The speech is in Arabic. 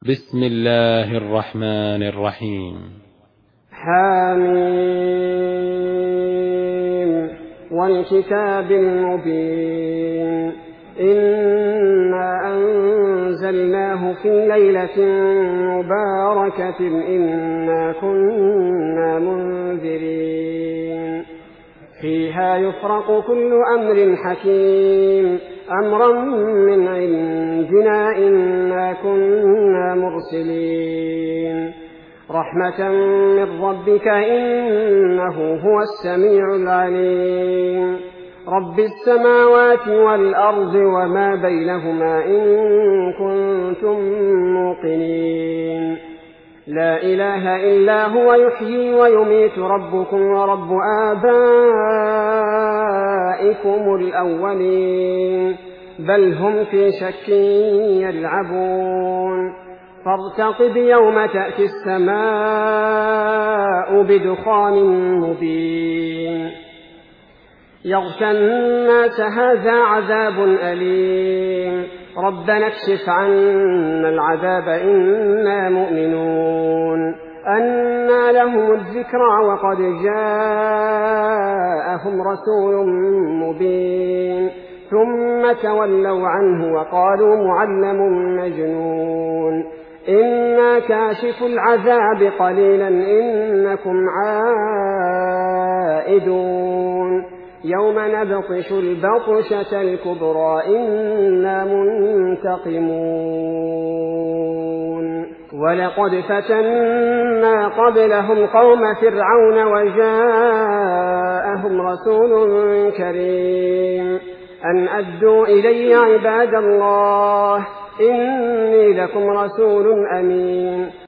بسم الله الرحمن الرحيم. حميم والكتاب المبين إنا أنزلناه في ليلة مباركة إنا كنا منذرين فيها يفرق كل أمر حكيم أمرا من عندنا إنا كنا مرسلين رحمة من ربك إنه هو السميع العليم رب السماوات والأرض وما بينهما إن كنتم موقنين لا إله إلا هو يحيي ويميت ربكم ورب آبائكم الأولين بل هم في شك يلعبون فارتقب يوم تأتي السماء بدخان مبين يغشى الناس هذا عذاب أليم ربنا اكشف عنا العذاب إنا مؤمنون أنى لهم الذكرى وقد جاءهم رسول مبين ثم تولوا عنه وقالوا معلم مجنون إنا كاشف العذاب قليلا إنكم عائدون يوم نبطش البطشة الكبرى إنا منتقمون ولقد فتنا قبلهم قوم فرعون وجاءهم رسول كريم أن أدوا إلي عباد الله إني لكم رسول أمين